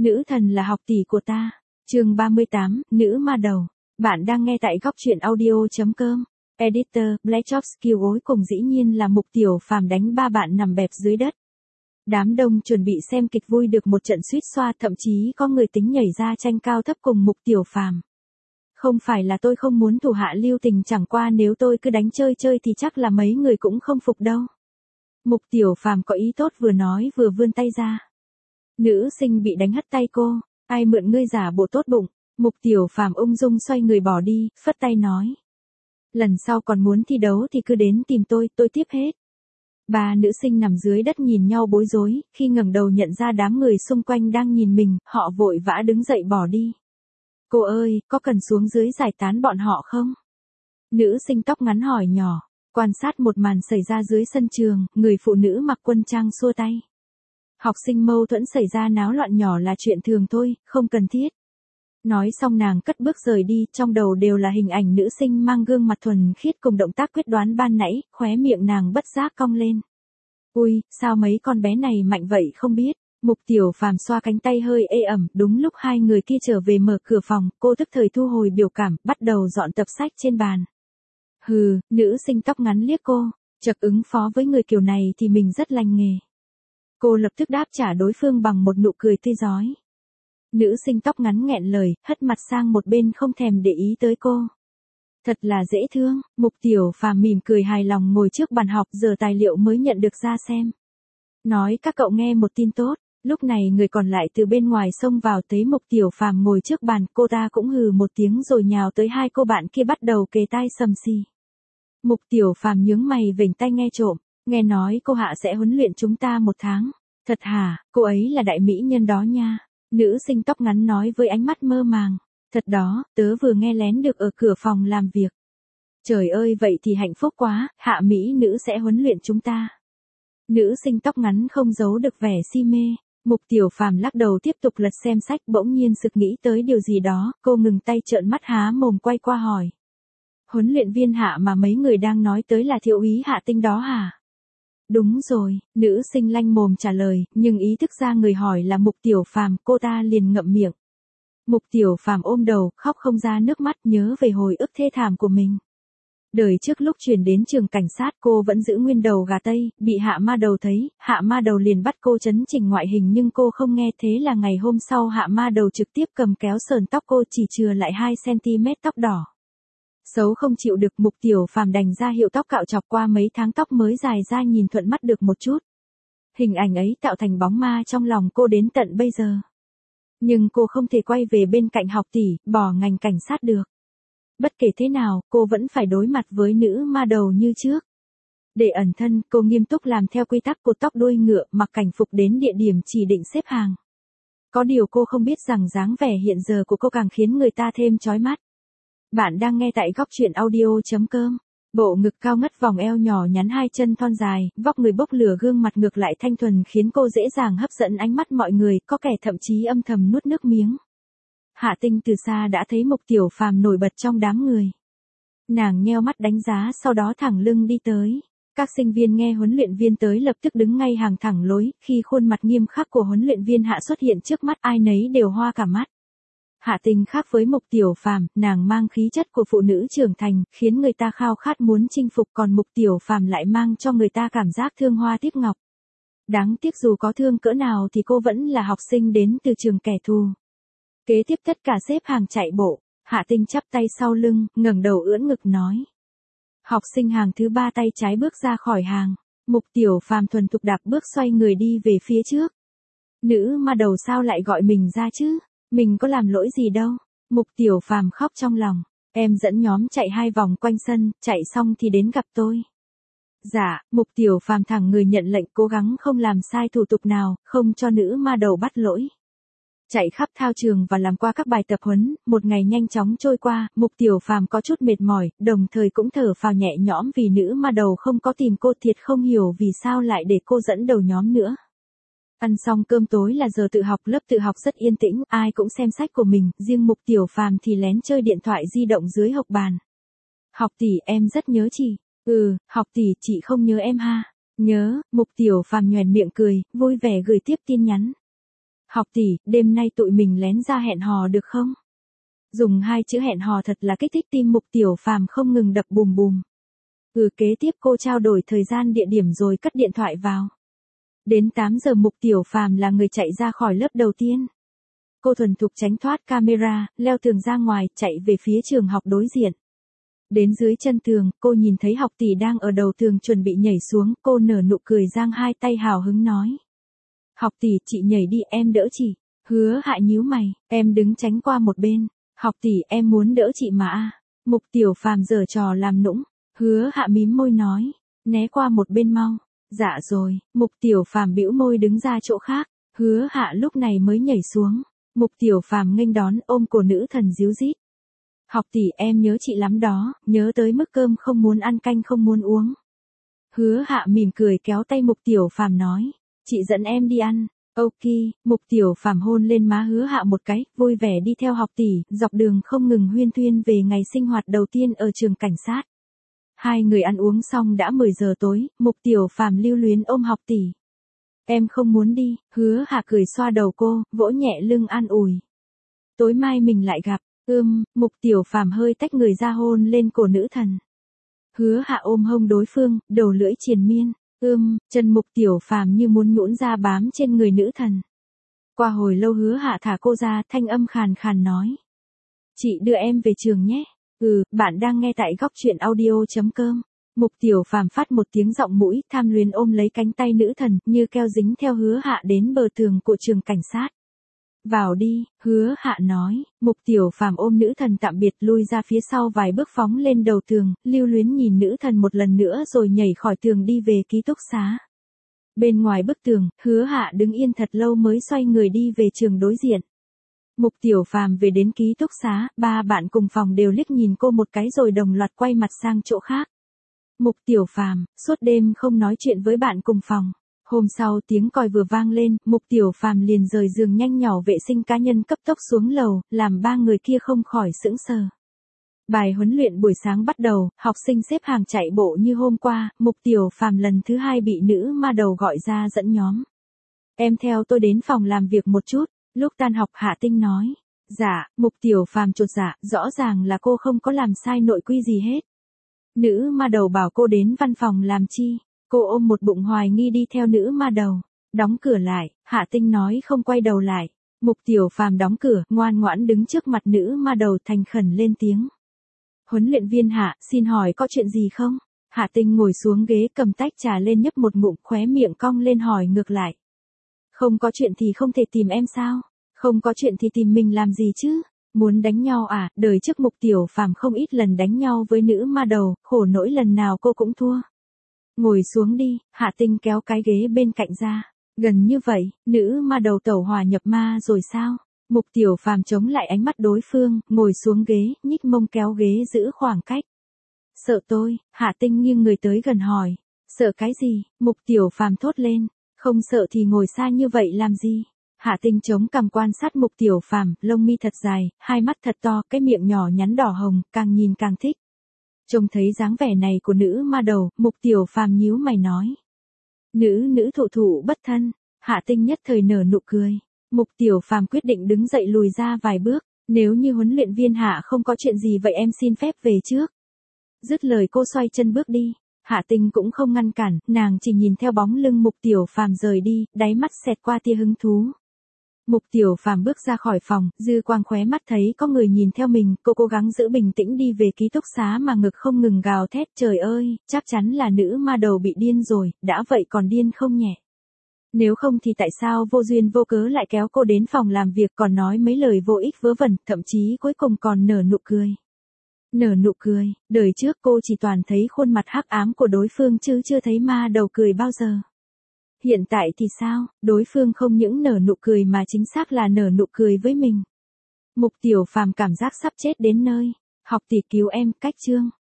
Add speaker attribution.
Speaker 1: Nữ thần là học tỷ của ta. Chương 38, nữ ma đầu. Bạn đang nghe tại góc truyện audio.com. Editor, Black Chops kêu gối cùng dĩ nhiên là Mục Tiểu Phàm đánh ba bạn nằm bẹp dưới đất. Đám đông chuẩn bị xem kịch vui được một trận suýt xoa, thậm chí có người tính nhảy ra tranh cao thấp cùng Mục Tiểu Phàm. Không phải là tôi không muốn thủ hạ lưu tình, chẳng qua nếu tôi cứ đánh chơi chơi thì chắc là mấy người cũng không phục đâu. Mục Tiểu Phàm có ý tốt vừa nói vừa vươn tay ra. Nữ sinh bị đánh hất tay cô, ai mượn ngươi giả bộ tốt bụng. Mục Tiểu Phàm ung dung xoay người bỏ đi, phất tay nói. Lần sau còn muốn thi đấu thì cứ đến tìm tôi tiếp hết. Ba nữ sinh nằm dưới đất nhìn nhau bối rối, khi ngẩng đầu nhận ra đám người xung quanh đang nhìn mình, họ vội vã đứng dậy bỏ đi. Cô ơi, có cần xuống dưới giải tán bọn họ không? Nữ sinh tóc ngắn hỏi nhỏ, quan sát một màn xảy ra dưới sân trường, người phụ nữ mặc quân trang xua tay. Học sinh mâu thuẫn xảy ra náo loạn nhỏ là chuyện thường thôi, không cần thiết. Nói xong nàng cất bước rời đi, trong đầu đều là hình ảnh nữ sinh mang gương mặt thuần khiết cùng động tác quyết đoán ban nãy, khóe miệng nàng bất giác cong lên. Ui, sao mấy con bé này mạnh vậy không biết. Mục Tiểu Phàm xoa cánh tay hơi ê ẩm, đúng lúc hai người kia trở về mở cửa phòng, cô tức thời thu hồi biểu cảm, bắt đầu dọn tập sách trên bàn. Hừ, nữ sinh tóc ngắn liếc cô, chợt ứng phó với người kiểu này thì mình rất lành nghề. Cô lập tức đáp trả đối phương bằng một nụ cười tươi rói. Nữ sinh tóc ngắn nghẹn lời, hất mặt sang một bên không thèm để ý tới cô. Thật là dễ thương. Mục Tiểu Phàm mỉm cười hài lòng ngồi trước bàn học, giờ tài liệu mới nhận được ra xem. Nói các cậu nghe một tin tốt. Lúc này người còn lại từ bên ngoài xông vào, thấy Mục Tiểu Phàm ngồi trước bàn, cô ta cũng hừ một tiếng rồi nhào tới hai cô bạn kia bắt đầu kề tai sầm xì. Mục Tiểu Phàm nhướng mày vểnh tai nghe trộm, nghe nói cô Hạ sẽ huấn luyện chúng ta 1 tháng. Thật hả, cô ấy là đại mỹ nhân đó nha. Nữ sinh tóc ngắn nói với ánh mắt mơ màng. Thật đó, tớ vừa nghe lén được ở cửa phòng làm việc. Trời ơi, vậy thì hạnh phúc quá, Hạ mỹ nữ sẽ huấn luyện chúng ta. Nữ sinh tóc ngắn không giấu được vẻ si mê. Mục Tiểu Phàm lắc đầu tiếp tục lật xem sách, bỗng nhiên sực nghĩ tới điều gì đó, cô ngừng tay trợn mắt há mồm quay qua hỏi. Huấn luyện viên Hạ mà mấy người đang nói tới là thiếu úy Hạ Tinh đó hả? Đúng rồi, nữ sinh lanh mồm trả lời, nhưng ý thức ra người hỏi là Mục Tiểu Phàm, cô ta liền ngậm miệng. Mục Tiểu Phàm ôm đầu, khóc không ra nước mắt, nhớ về hồi ức thê thảm của mình. Đời trước lúc chuyển đến trường cảnh sát cô vẫn giữ nguyên đầu gà tây, bị Hạ ma đầu thấy, Hạ ma đầu liền bắt cô chấn chỉnh ngoại hình nhưng cô không nghe, thế là ngày hôm sau Hạ ma đầu trực tiếp cầm kéo sờn tóc cô, chỉ chừa lại 2cm tóc đỏ. Xấu không chịu được, Mục Tiểu Phàm đành ra hiệu tóc cạo chọc, qua mấy tháng tóc mới dài ra nhìn thuận mắt được một chút. Hình ảnh ấy tạo thành bóng ma trong lòng cô đến tận bây giờ. Nhưng cô không thể quay về bên cạnh học tỷ, bỏ ngành cảnh sát được. Bất kể thế nào, cô vẫn phải đối mặt với nữ ma đầu như trước. Để ẩn thân, cô nghiêm túc làm theo quy tắc cột tóc đuôi ngựa, mặc cảnh phục đến địa điểm chỉ định xếp hàng. Có điều cô không biết rằng dáng vẻ hiện giờ của cô càng khiến người ta thêm chói mắt. Bạn đang nghe tại góc truyện audio.com. Bộ ngực cao ngất, vòng eo nhỏ nhắn, hai chân thon dài, vóc người bốc lửa, gương mặt ngược lại thanh thuần khiến cô dễ dàng hấp dẫn ánh mắt mọi người, có kẻ thậm chí âm thầm nuốt nước miếng. Hạ Tinh từ xa đã thấy Mục Tiểu Phàm nổi bật trong đám người. Nàng nheo mắt đánh giá, sau đó thẳng lưng đi tới. Các sinh viên nghe huấn luyện viên tới lập tức đứng ngay hàng thẳng lối, khi khuôn mặt nghiêm khắc của huấn luyện viên Hạ xuất hiện trước mắt ai nấy đều hoa cả mắt. Hạ Tinh khác với Mục Tiểu Phàm, nàng mang khí chất của phụ nữ trưởng thành, khiến người ta khao khát muốn chinh phục, còn Mục Tiểu Phàm lại mang cho người ta cảm giác thương hoa tiếc ngọc. Đáng tiếc dù có thương cỡ nào thì cô vẫn là học sinh đến từ trường kẻ thù. Kế tiếp tất cả xếp hàng chạy bộ, Hạ Tinh chắp tay sau lưng, ngẩng đầu ưỡn ngực nói. Học sinh hàng thứ 3 tay trái bước ra khỏi hàng, Mục Tiểu Phàm thuần thục đạp bước xoay người đi về phía trước. Nữ ma đầu sao lại gọi mình ra chứ? Mình có làm lỗi gì đâu. Mục Tiểu Phàm khóc trong lòng. Em dẫn nhóm chạy 2 vòng quanh sân, chạy xong thì đến gặp tôi. Dạ, Mục Tiểu Phàm thẳng người nhận lệnh, cố gắng không làm sai thủ tục nào, không cho nữ ma đầu bắt lỗi. Chạy khắp thao trường và làm qua các bài tập huấn, một ngày nhanh chóng trôi qua, Mục Tiểu Phàm có chút mệt mỏi, đồng thời cũng thở phào nhẹ nhõm vì nữ ma đầu không có tìm cô, thiệt không hiểu vì sao lại để cô dẫn đầu nhóm nữa. Ăn xong cơm tối là giờ tự học, lớp tự học rất yên tĩnh, ai cũng xem sách của mình, riêng Mục Tiểu Phàm thì lén chơi điện thoại di động dưới học bàn. Học tỷ, em rất nhớ chị. Học tỷ, chị không nhớ em ha. Nhớ, Mục Tiểu Phàm nhoẻn miệng cười, vui vẻ gửi tiếp tin nhắn. Học tỷ, đêm nay tụi mình lén ra hẹn hò được không? Dùng 2 chữ hẹn hò thật là kích thích tim Mục Tiểu Phàm không ngừng đập bùm bùm. Kế tiếp cô trao đổi thời gian địa điểm rồi cất điện thoại vào. Đến 8 giờ Mục Tiểu Phàm là người chạy ra khỏi lớp đầu tiên. Cô thuần thục tránh thoát camera, leo tường ra ngoài, chạy về phía trường học đối diện. Đến dưới chân tường, cô nhìn thấy học tỷ đang ở đầu tường chuẩn bị nhảy xuống, cô nở nụ cười giang hai tay hào hứng nói. Học tỷ, chị nhảy đi, em đỡ chị. Hứa Hạ nhíu mày, em đứng tránh qua một bên. Học tỷ, em muốn đỡ chị mà. Mục Tiểu Phàm giở trò làm nũng. Hứa Hạ mím môi nói, né qua một bên mau. Dạ rồi, Mục Tiểu Phàm bĩu môi đứng ra chỗ khác. Hứa Hạ lúc này mới nhảy xuống. Mục Tiểu Phàm nghênh đón, ôm cổ nữ thần díu dít. Học tỷ, em nhớ chị lắm đó, nhớ tới mức cơm không muốn ăn, canh không muốn uống. Hứa Hạ mỉm cười kéo tay Mục Tiểu Phàm nói, chị dẫn em đi ăn. Ok, Mục Tiểu Phàm hôn lên má Hứa Hạ một cái, vui vẻ đi theo học tỷ, dọc đường không ngừng huyên thuyên về ngày sinh hoạt đầu tiên ở trường cảnh sát. Hai người ăn uống xong đã 10 giờ tối, Mục Tiểu Phàm lưu luyến ôm học tỷ. Em không muốn đi, Hứa Hạ cười xoa đầu cô, vỗ nhẹ lưng an ủi. Tối mai mình lại gặp. Mục Tiểu Phàm hơi tách người ra hôn lên cổ nữ thần. Hứa Hạ ôm hông đối phương, đầu lưỡi triền miên. Chân Mục Tiểu Phàm như muốn nhũn ra bám trên người nữ thần. Qua hồi lâu Hứa Hạ thả cô ra, thanh âm khàn khàn nói. Chị đưa em về trường nhé. Bạn đang nghe tại góc truyện audio.com. Mục Tiểu Phàm phát một tiếng giọng mũi, tham luyến ôm lấy cánh tay nữ thần, như keo dính theo Hứa Hạ đến bờ tường của trường cảnh sát. Vào đi, Hứa Hạ nói. Mục Tiểu Phàm ôm nữ thần tạm biệt, lui ra phía sau vài bước phóng lên đầu tường, lưu luyến nhìn nữ thần một lần nữa rồi nhảy khỏi tường đi về ký túc xá. Bên ngoài bức tường, Hứa Hạ đứng yên thật lâu mới xoay người đi về trường đối diện. Mục Tiểu Phàm về đến ký túc xá, ba bạn cùng phòng đều liếc nhìn cô một cái rồi đồng loạt quay mặt sang chỗ khác. Mục Tiểu Phàm suốt đêm không nói chuyện với bạn cùng phòng. Hôm sau tiếng còi vừa vang lên, Mục Tiểu Phàm liền rời giường nhanh nhỏ vệ sinh cá nhân cấp tốc xuống lầu, làm ba người kia không khỏi sững sờ. Bài huấn luyện buổi sáng bắt đầu, học sinh xếp hàng chạy bộ như hôm qua, Mục Tiểu Phàm lần thứ 2 bị nữ ma đầu gọi ra dẫn nhóm. Em theo tôi đến phòng làm việc một chút, lúc tan học Hạ Tinh nói. Dạ, Mục Tiểu Phàm chột dạ, rõ ràng là cô không có làm sai nội quy gì hết. Nữ ma đầu bảo cô đến văn phòng làm chi? Cô ôm một bụng hoài nghi đi theo nữ ma đầu. Đóng cửa lại, Hạ Tinh nói không quay đầu lại. Mục Tiểu Phàm đóng cửa, ngoan ngoãn đứng trước mặt nữ ma đầu thành khẩn lên tiếng. Huấn luyện viên Hạ, xin hỏi có chuyện gì không? Hạ Tinh ngồi xuống ghế cầm tách trà lên nhấp một ngụm, khóe miệng cong lên hỏi ngược lại. Không có chuyện thì không thể tìm em sao? Không có chuyện thì tìm mình làm gì chứ? Muốn đánh nhau à? Đời trước Mục Tiểu Phàm không ít lần đánh nhau với nữ ma đầu, khổ nỗi lần nào cô cũng thua. Ngồi xuống đi, Hạ Tinh kéo cái ghế bên cạnh ra. Gần như vậy, nữ ma đầu tẩu hỏa nhập ma rồi sao? Mục Tiểu Phàm chống lại ánh mắt đối phương, ngồi xuống ghế, nhích mông kéo ghế giữ khoảng cách. Sợ tôi, Hạ Tinh nghiêng người tới gần hỏi. Sợ cái gì? Mục Tiểu Phàm thốt lên. Không sợ thì ngồi xa như vậy làm gì? Hạ Tinh chống cằm quan sát Mục Tiểu Phàm, lông mi thật dài, hai mắt thật to, cái miệng nhỏ nhắn đỏ hồng, càng nhìn càng thích. Trông thấy dáng vẻ này của nữ ma đầu, Mục Tiểu Phàm nhíu mày nói. Nữ thụ bất thân. Hạ Tinh nhất thời nở nụ cười. Mục Tiểu Phàm quyết định đứng dậy lùi ra vài bước. Nếu như huấn luyện viên Hạ không có chuyện gì vậy em xin phép về trước. Dứt lời cô xoay chân bước đi. Hạ Tinh cũng không ngăn cản, nàng chỉ nhìn theo bóng lưng Mục Tiểu Phàm rời đi, đáy mắt xẹt qua tia hứng thú. Mục Tiểu Phàm bước ra khỏi phòng, dư quang khóe mắt thấy có người nhìn theo mình, cô cố gắng giữ bình tĩnh đi về ký túc xá mà ngực không ngừng gào thét, trời ơi, chắc chắn là nữ ma đầu bị điên rồi, đã vậy còn điên không nhẹ. Nếu không thì tại sao vô duyên vô cớ lại kéo cô đến phòng làm việc còn nói mấy lời vô ích vớ vẩn, thậm chí cuối cùng còn nở nụ cười. Nở nụ cười, đời trước cô chỉ toàn thấy khuôn mặt hắc ám của đối phương chứ chưa thấy ma đầu cười bao giờ. Hiện tại thì sao, đối phương không những nở nụ cười mà chính xác là nở nụ cười với mình. Mục Tiểu Phàm cảm giác sắp chết đến nơi. Học tỷ cứu em, cách chương.